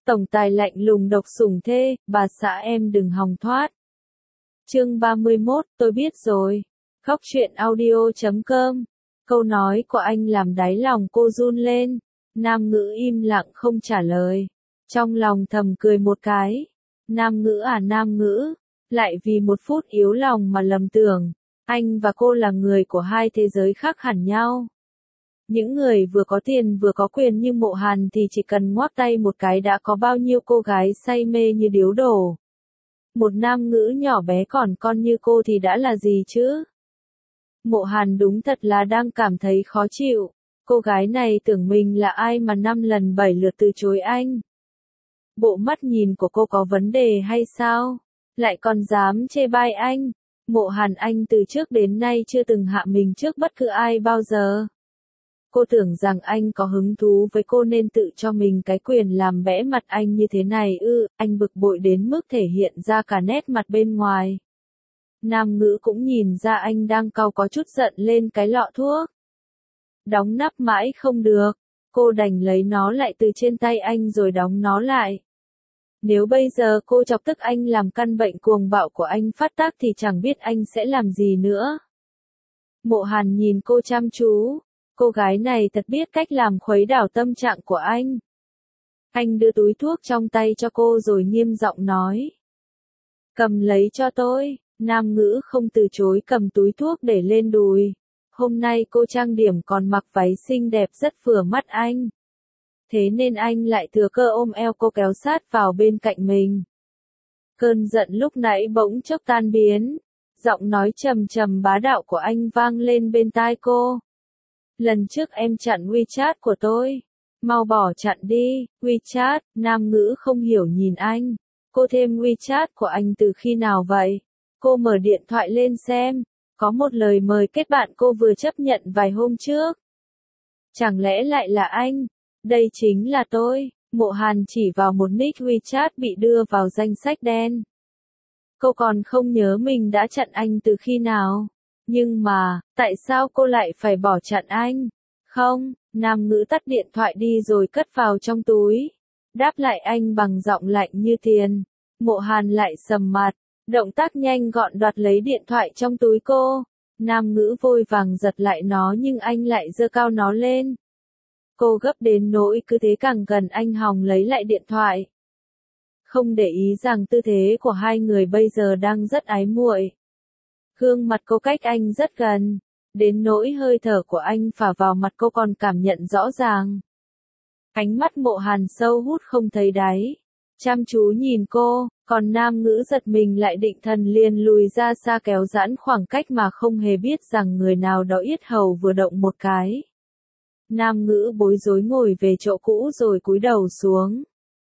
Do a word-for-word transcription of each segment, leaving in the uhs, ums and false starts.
Tổng tài lạnh lùng độc sủng thê, bà xã em đừng hòng thoát. Chương ba mươi mốt, tôi biết rồi. Khóc chuyện audio chấm com. Câu nói của anh làm đáy lòng cô run lên. Nam ngữ im lặng không trả lời. Trong lòng thầm cười một cái. Nam ngữ à nam ngữ. Lại vì một phút yếu lòng mà lầm tưởng. Anh và cô là người của hai thế giới khác hẳn nhau. Những người vừa có tiền vừa có quyền như Mộ Hàn thì chỉ cần ngoắc tay một cái đã có bao nhiêu cô gái say mê như điếu đổ. Một nam ngữ nhỏ bé còn con như cô thì đã là gì chứ? Mộ Hàn đúng thật là đang cảm thấy khó chịu. Cô gái này tưởng mình là ai mà năm lần bảy lượt từ chối anh. Bộ mắt nhìn của cô có vấn đề hay sao? Lại còn dám chê bai anh. Mộ Hàn anh từ trước đến nay chưa từng hạ mình trước bất cứ ai bao giờ. Cô tưởng rằng anh có hứng thú với cô nên tự cho mình cái quyền làm bẽ mặt anh như thế này ư, anh bực bội đến mức thể hiện ra cả nét mặt bên ngoài. Nam ngữ cũng nhìn ra anh đang cau có chút giận lên cái lọ thuốc. Đóng nắp mãi không được, cô đành lấy nó lại từ trên tay anh rồi đóng nó lại. Nếu bây giờ cô chọc tức anh làm căn bệnh cuồng bạo của anh phát tác thì chẳng biết anh sẽ làm gì nữa. Mộ Hàn nhìn cô chăm chú. Cô gái này thật biết cách làm khuấy đảo tâm trạng của anh. Anh đưa túi thuốc trong tay cho cô rồi nghiêm giọng nói. Cầm lấy cho tôi. Nam ngữ không từ chối cầm túi thuốc để lên đùi. Hôm nay cô trang điểm còn mặc váy xinh đẹp rất vừa mắt anh. Thế nên anh lại thừa cơ ôm eo cô kéo sát vào bên cạnh mình. Cơn giận lúc nãy bỗng chốc tan biến. Giọng nói trầm trầm bá đạo của anh vang lên bên tai cô. Lần trước em chặn WeChat của tôi. Mau bỏ chặn đi, WeChat, nam ngữ không hiểu nhìn anh. Cô thêm WeChat của anh từ khi nào vậy? Cô mở điện thoại lên xem. Có một lời mời kết bạn cô vừa chấp nhận vài hôm trước. Chẳng lẽ lại là anh? Đây chính là tôi. Mộ Hàn chỉ vào một nick WeChat bị đưa vào danh sách đen. Cô còn không nhớ mình đã chặn anh từ khi nào. Nhưng mà, tại sao cô lại phải bỏ chặn anh? Không, nam ngữ tắt điện thoại đi rồi cất vào trong túi. Đáp lại anh bằng giọng lạnh như tiền. Mộ Hàn lại sầm mặt, động tác nhanh gọn đoạt lấy điện thoại trong túi cô. Nam ngữ vội vàng giật lại nó nhưng anh lại giơ cao nó lên. Cô gấp đến nỗi cứ thế càng gần anh hòng lấy lại điện thoại. Không để ý rằng tư thế của hai người bây giờ đang rất ái muội. Gương mặt cô cách anh rất gần, đến nỗi hơi thở của anh phả vào mặt cô còn cảm nhận rõ ràng. Ánh mắt Mộ Hàn sâu hút không thấy đáy, chăm chú nhìn cô, còn nam ngữ giật mình lại định thần liền lùi ra xa kéo giãn khoảng cách mà không hề biết rằng người nào đó yết hầu vừa động một cái. Nam ngữ bối rối ngồi về chỗ cũ rồi cúi đầu xuống.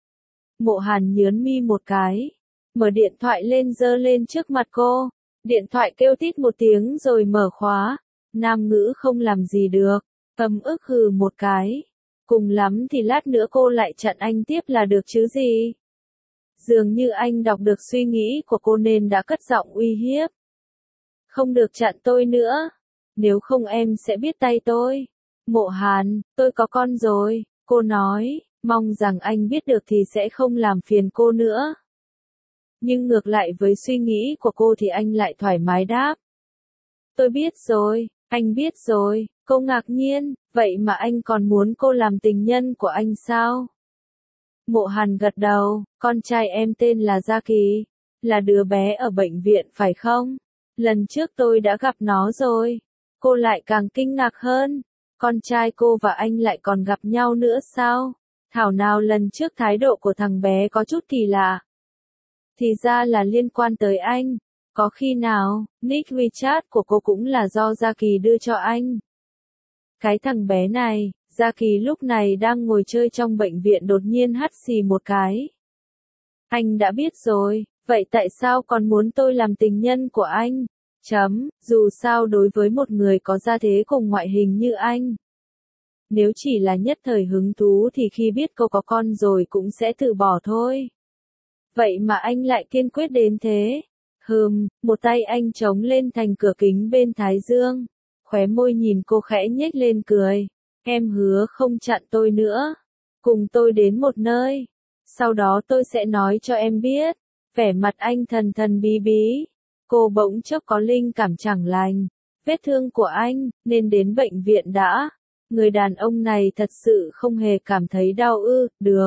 Mộ Hàn nhớn mi một cái, mở điện thoại lên giơ lên trước mặt cô. Điện thoại kêu tít một tiếng rồi mở khóa. Nam ngữ không làm gì được, ấm ức hừ một cái. Cùng lắm thì lát nữa cô lại chặn anh tiếp là được chứ gì. Dường như anh đọc được suy nghĩ của cô nên đã cất giọng uy hiếp. Không được chặn tôi nữa. Nếu không em sẽ biết tay tôi. Mộ Hàn, tôi có con rồi, cô nói, mong rằng anh biết được thì sẽ không làm phiền cô nữa. Nhưng ngược lại với suy nghĩ của cô thì anh lại thoải mái đáp. Tôi biết rồi, anh biết rồi, cô ngạc nhiên, vậy mà anh còn muốn cô làm tình nhân của anh sao? Mộ Hàn gật đầu, con trai em tên là Gia Kỳ, là đứa bé ở bệnh viện phải không? Lần trước tôi đã gặp nó rồi. Cô lại càng kinh ngạc hơn, con trai cô và anh lại còn gặp nhau nữa sao? Thảo nào lần trước thái độ của thằng bé có chút kỳ lạ. Thì ra là liên quan tới anh. Có khi nào, nick WeChat của cô cũng là do Gia Kỳ đưa cho anh. Cái thằng bé này, Gia Kỳ lúc này đang ngồi chơi trong bệnh viện đột nhiên hắt xì một cái. Anh đã biết rồi, vậy tại sao còn muốn tôi làm tình nhân của anh? Chấm, dù sao đối với một người có gia thế cùng ngoại hình như anh. Nếu chỉ là nhất thời hứng thú thì khi biết cô có con rồi cũng sẽ từ bỏ thôi. Vậy mà anh lại kiên quyết đến thế. Hừm, một tay anh chống lên thành cửa kính bên thái dương. Khóe môi nhìn cô khẽ nhếch lên cười. Em hứa không chặn tôi nữa. Cùng tôi đến một nơi. Sau đó tôi sẽ nói cho em biết. Vẻ mặt anh thần thần bí bí. Cô bỗng chốc có linh cảm chẳng lành. Vết thương của anh, nên đến bệnh viện đã. Người đàn ông này thật sự không hề cảm thấy đau ư, được.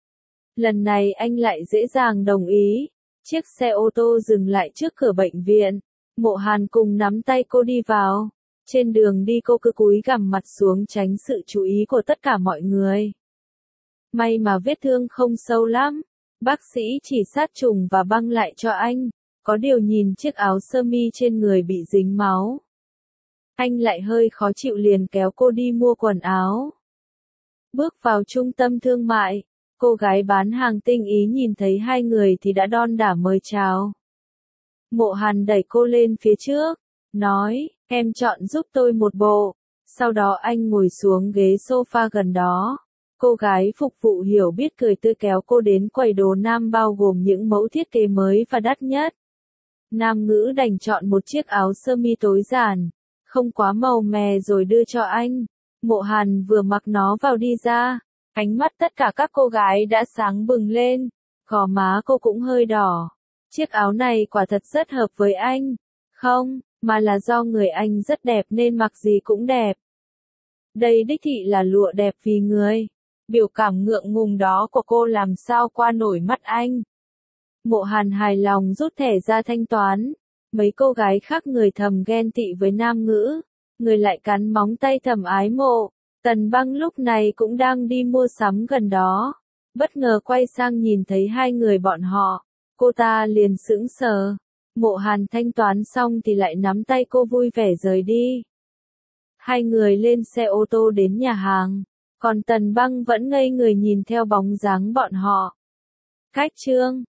Lần này anh lại dễ dàng đồng ý. Chiếc xe ô tô dừng lại trước cửa bệnh viện. Mộ Hàn cùng nắm tay cô đi vào. Trên đường đi cô cứ cúi gằm mặt xuống tránh sự chú ý của tất cả mọi người. May mà vết thương không sâu lắm. Bác sĩ chỉ sát trùng và băng lại cho anh. Có điều nhìn chiếc áo sơ mi trên người bị dính máu. Anh lại hơi khó chịu liền kéo cô đi mua quần áo. Bước vào trung tâm thương mại. Cô gái bán hàng tinh ý nhìn thấy hai người thì đã đon đả mời chào. Mộ Hàn đẩy cô lên phía trước. Nói, em chọn giúp tôi một bộ. Sau đó anh ngồi xuống ghế sofa gần đó. Cô gái phục vụ hiểu biết cười tươi kéo cô đến quầy đồ nam bao gồm những mẫu thiết kế mới và đắt nhất. Nam ngữ đành chọn một chiếc áo sơ mi tối giản, không quá màu mè rồi đưa cho anh. Mộ Hàn vừa mặc nó vào đi ra. Ánh mắt tất cả các cô gái đã sáng bừng lên. Gò má cô cũng hơi đỏ. Chiếc áo này quả thật rất hợp với anh. Không, mà là do người anh rất đẹp nên mặc gì cũng đẹp. Đây đích thị là lụa đẹp vì người. Biểu cảm ngượng ngùng đó của cô làm sao qua nổi mắt anh. Mộ Hàn hài lòng rút thẻ ra thanh toán. Mấy cô gái khác người thầm ghen tị với nam ngữ. Người lại cắn móng tay thầm ái mộ. Tần Băng lúc này cũng đang đi mua sắm gần đó. Bất ngờ quay sang nhìn thấy hai người bọn họ. Cô ta liền sững sờ. Mộ Hàn thanh toán xong thì lại nắm tay cô vui vẻ rời đi. Hai người lên xe ô tô đến nhà hàng. Còn Tần Băng vẫn ngây người nhìn theo bóng dáng bọn họ. Cách chương